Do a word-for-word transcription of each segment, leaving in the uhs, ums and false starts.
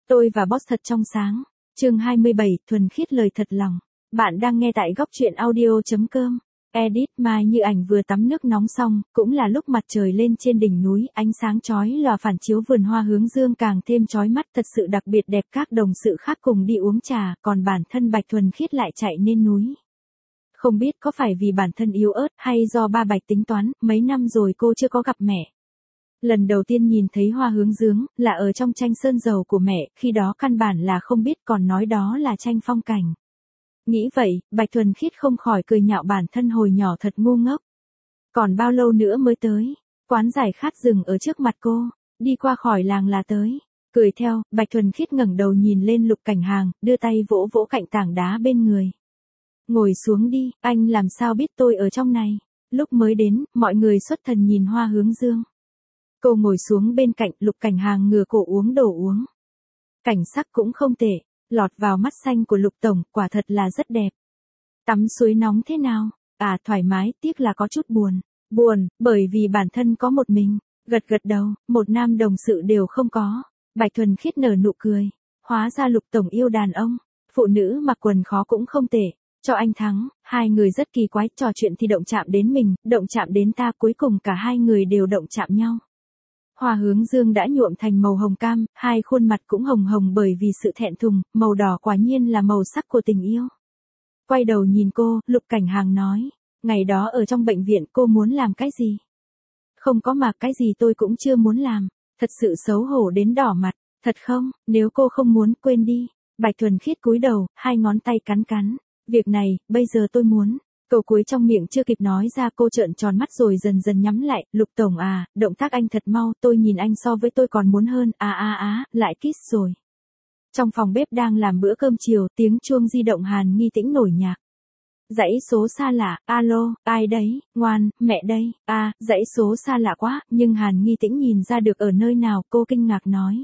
Tôi và boss thật trong sáng. Chương hai mươi bảy, thuần khiết lời thật lòng. Bạn đang nghe tại góc truyện audio chấm com. Edit Mai Như Ảnh vừa tắm nước nóng xong, cũng là lúc mặt trời lên trên đỉnh núi, ánh sáng chói lòa phản chiếu vườn hoa hướng dương càng thêm chói mắt, thật sự đặc biệt đẹp. Các đồng sự khác cùng đi uống trà, còn bản thân Bạch Thuần Khiết lại chạy lên núi. Không biết có phải vì bản thân yếu ớt hay do ba Bạch tính toán, mấy năm rồi cô chưa có gặp mẹ. Lần đầu tiên nhìn thấy hoa hướng dương, là ở trong tranh sơn dầu của mẹ, khi đó căn bản là không biết còn nói đó là tranh phong cảnh. Nghĩ vậy, Bạch Thuần Khiết không khỏi cười nhạo bản thân hồi nhỏ thật ngu ngốc. Còn bao lâu nữa mới tới? Quán giải khát dừng ở trước mặt cô, đi qua khỏi làng là tới. Cười theo, Bạch Thuần Khiết ngẩng đầu nhìn lên Lục Cảnh Hàng, đưa tay vỗ vỗ cạnh tảng đá bên người. Ngồi xuống đi, anh làm sao biết tôi ở trong này? Lúc mới đến, mọi người xuất thần nhìn hoa hướng dương. Cô ngồi xuống bên cạnh, Lục Cảnh Hàng ngửa cổ uống đồ uống. Cảnh sắc cũng không tệ, lọt vào mắt xanh của Lục Tổng, quả thật là rất đẹp. Tắm suối nóng thế nào? À, thoải mái, tiếc là có chút buồn. Buồn, bởi vì bản thân có một mình. Gật gật đầu, một nam đồng sự đều không có. Bạch Thuần Khiết nở nụ cười. Hóa ra Lục Tổng yêu đàn ông. Phụ nữ mặc quần khó cũng không tệ. Cho anh thắng, hai người rất kỳ quái, trò chuyện thì động chạm đến mình, động chạm đến ta, cuối cùng cả hai người đều động chạm nhau. Hoa hướng dương đã nhuộm thành màu hồng cam, hai khuôn mặt cũng hồng hồng bởi vì sự thẹn thùng, màu đỏ quả nhiên là màu sắc của tình yêu. Quay đầu nhìn cô, Lục Cảnh Hàng nói, ngày đó ở trong bệnh viện cô muốn làm cái gì? Không có mà cái gì tôi cũng chưa muốn làm, thật sự xấu hổ đến đỏ mặt, thật không, nếu cô không muốn quên đi. Bạch Thuần Khiết cúi đầu, hai ngón tay cắn cắn, việc này, bây giờ tôi muốn. Câu cuối trong miệng chưa kịp nói ra cô trợn tròn mắt rồi dần dần nhắm lại, Lục Tổng à, động tác anh thật mau, tôi nhìn anh so với tôi còn muốn hơn, à à à, lại kiss rồi. Trong phòng bếp đang làm bữa cơm chiều, tiếng chuông di động Hàn Nghi Tĩnh nổi nhạc. Dãy số xa lạ, alo, ai đấy, ngoan, mẹ đây, à, dãy số xa lạ quá, nhưng Hàn Nghi Tĩnh nhìn ra được ở nơi nào, cô kinh ngạc nói.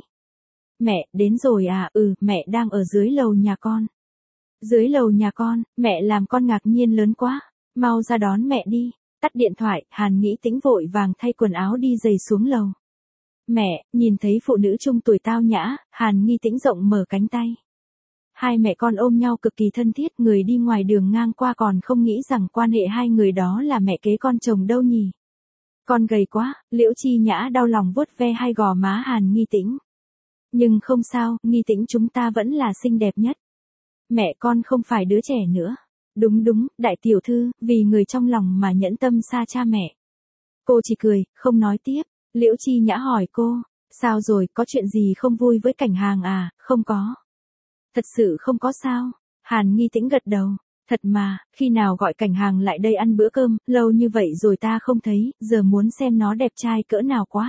Mẹ, đến rồi à, ừ, mẹ đang ở dưới lầu nhà con. Dưới lầu nhà con, mẹ làm con ngạc nhiên lớn quá, mau ra đón mẹ đi. Tắt điện thoại, Hàn Nghĩ Tĩnh vội vàng thay quần áo đi giày xuống lầu. Mẹ, nhìn thấy phụ nữ trung tuổi tao nhã, Hàn Nghi Tĩnh rộng mở cánh tay. Hai mẹ con ôm nhau cực kỳ thân thiết, người đi ngoài đường ngang qua còn không nghĩ rằng quan hệ hai người đó là mẹ kế con chồng đâu nhỉ. Con gầy quá, Liễu Chi Nhã đau lòng vuốt ve hai gò má Hàn Nghi Tĩnh. Nhưng không sao, Nghi Tĩnh chúng ta vẫn là xinh đẹp nhất. Mẹ con không phải đứa trẻ nữa. Đúng đúng, đại tiểu thư, vì người trong lòng mà nhẫn tâm xa cha mẹ. Cô chỉ cười, không nói tiếp. Liễu Chi Nhã hỏi cô, sao rồi, có chuyện gì không vui với Cảnh Hàng à? Không có. Thật sự không có sao. Hàn Nghi Tĩnh gật đầu. Thật mà, khi nào gọi Cảnh Hàng lại đây ăn bữa cơm, lâu như vậy rồi ta không thấy, giờ muốn xem nó đẹp trai cỡ nào quá.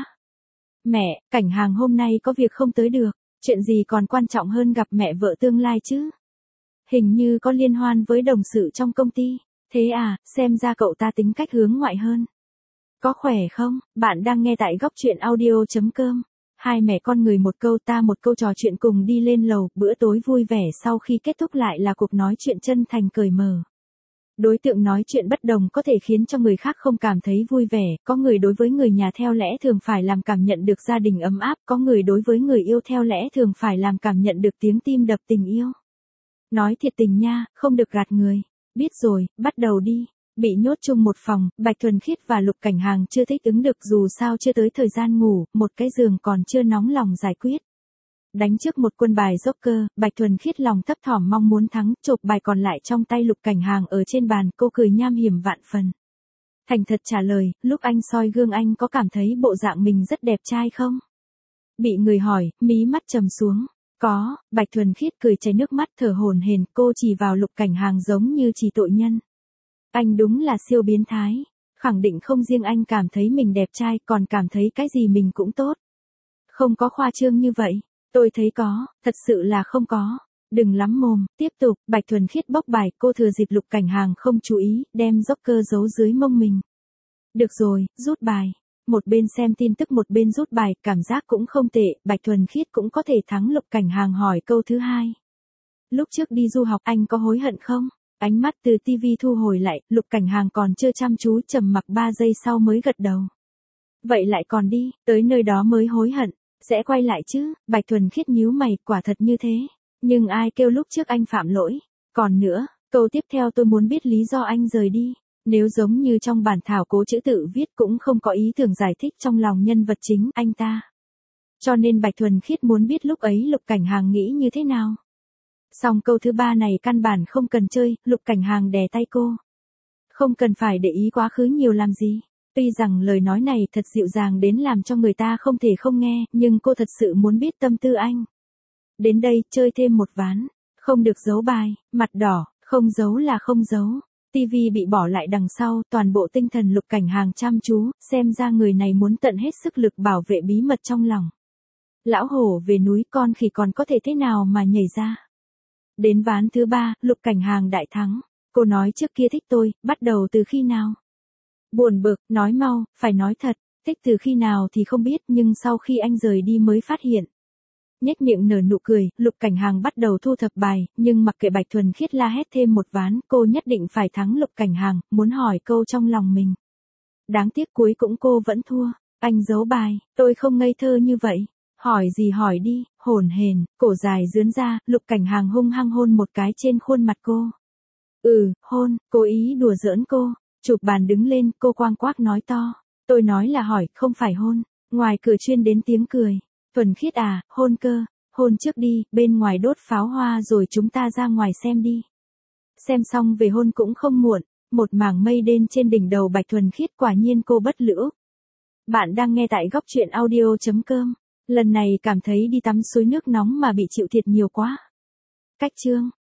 Mẹ, Cảnh Hàng hôm nay có việc không tới được, chuyện gì còn quan trọng hơn gặp mẹ vợ tương lai chứ? Hình như có liên hoan với đồng sự trong công ty. Thế à, xem ra cậu ta tính cách hướng ngoại hơn. Có khỏe không? Bạn đang nghe tại góc truyện audio chấm com. Hai mẹ con người một câu ta một câu trò chuyện cùng đi lên lầu, bữa tối vui vẻ sau khi kết thúc lại là cuộc nói chuyện chân thành cởi mở. Đối tượng nói chuyện bất đồng có thể khiến cho người khác không cảm thấy vui vẻ, có người đối với người nhà theo lẽ thường phải làm cảm nhận được gia đình ấm áp, có người đối với người yêu theo lẽ thường phải làm cảm nhận được tiếng tim đập tình yêu. Nói thiệt tình nha, không được gạt người. Biết rồi, bắt đầu đi. Bị nhốt chung một phòng, Bạch Thuần Khiết và Lục Cảnh Hàng chưa thích ứng được dù sao chưa tới thời gian ngủ, một cái giường còn chưa nóng lòng giải quyết. Đánh trước một quân bài joker, Bạch Thuần Khiết lòng thấp thỏm mong muốn thắng, chộp bài còn lại trong tay Lục Cảnh Hàng ở trên bàn, cô cười nham hiểm vạn phần. Thành thật trả lời, lúc anh soi gương anh có cảm thấy bộ dạng mình rất đẹp trai không? Bị người hỏi, mí mắt trầm xuống. Có, Bạch Thuần Khiết cười chảy nước mắt thở hổn hển, cô chỉ vào Lục Cảnh Hàng giống như chỉ tội nhân. Anh đúng là siêu biến thái, khẳng định không riêng anh cảm thấy mình đẹp trai còn cảm thấy cái gì mình cũng tốt. Không có khoa trương như vậy, tôi thấy có, thật sự là không có. Đừng lắm mồm, tiếp tục, Bạch Thuần Khiết bốc bài, cô thừa dịp Lục Cảnh Hàng không chú ý, đem joker giấu dưới mông mình. Được rồi, rút bài. Một bên xem tin tức một bên rút bài, cảm giác cũng không tệ, Bạch Thuần Khiết cũng có thể thắng. Lục Cảnh Hàng hỏi câu thứ hai. Lúc trước đi du học anh có hối hận không? Ánh mắt từ tivi thu hồi lại, Lục Cảnh Hàng còn chưa chăm chú trầm mặc ba giây sau mới gật đầu. Vậy lại còn đi, tới nơi đó mới hối hận. Sẽ quay lại chứ, Bạch Thuần Khiết nhíu mày, quả thật như thế. Nhưng ai kêu lúc trước anh phạm lỗi. Còn nữa, câu tiếp theo tôi muốn biết lý do anh rời đi. Nếu giống như trong bản thảo cố chữ tự viết cũng không có ý tưởng giải thích trong lòng nhân vật chính anh ta. Cho nên Bạch Thuần Khiết muốn biết lúc ấy Lục Cảnh Hàng nghĩ như thế nào. Xong câu thứ ba này căn bản không cần chơi, Lục Cảnh Hàng đè tay cô. Không cần phải để ý quá khứ nhiều làm gì. Tuy rằng lời nói này thật dịu dàng đến làm cho người ta không thể không nghe, nhưng cô thật sự muốn biết tâm tư anh. Đến đây, chơi thêm một ván. Không được giấu bài, mặt đỏ, không giấu là không giấu. Tivi bị bỏ lại đằng sau, toàn bộ tinh thần Lục Cảnh Hàng chăm chú, xem ra người này muốn tận hết sức lực bảo vệ bí mật trong lòng. Lão hổ về núi con khỉ còn có thể thế nào mà nhảy ra. Đến ván thứ ba, Lục Cảnh Hàng đại thắng. Cô nói trước kia thích tôi, bắt đầu từ khi nào? Buồn bực, nói mau, phải nói thật, thích từ khi nào thì không biết nhưng sau khi anh rời đi mới phát hiện. Nhếch miệng nở nụ cười, Lục Cảnh Hàng bắt đầu thu thập bài, nhưng mặc kệ Bạch Thuần Khiết la hét thêm một ván, cô nhất định phải thắng Lục Cảnh Hàng, muốn hỏi câu trong lòng mình. Đáng tiếc cuối cũng cô vẫn thua, anh giấu bài, tôi không ngây thơ như vậy. Hỏi gì hỏi đi, hổn hển, cổ dài dướn ra, Lục Cảnh Hàng hung hăng hôn một cái trên khuôn mặt cô. Ừ, hôn, cố ý đùa giỡn cô, chụp bàn đứng lên, cô quang quác nói to. Tôi nói là hỏi, không phải hôn. Ngoài cửa chuyên đến tiếng cười. Thuần Khiết à, hôn cơ, hôn trước đi, bên ngoài đốt pháo hoa rồi chúng ta ra ngoài xem đi. Xem xong về hôn cũng không muộn, một mảng mây đen trên đỉnh đầu Bạch Thuần Khiết quả nhiên cô bất lữ. Bạn đang nghe tại góc truyện audio chấm com. Lần này cảm thấy đi tắm suối nước nóng mà bị chịu thiệt nhiều quá. Cách chương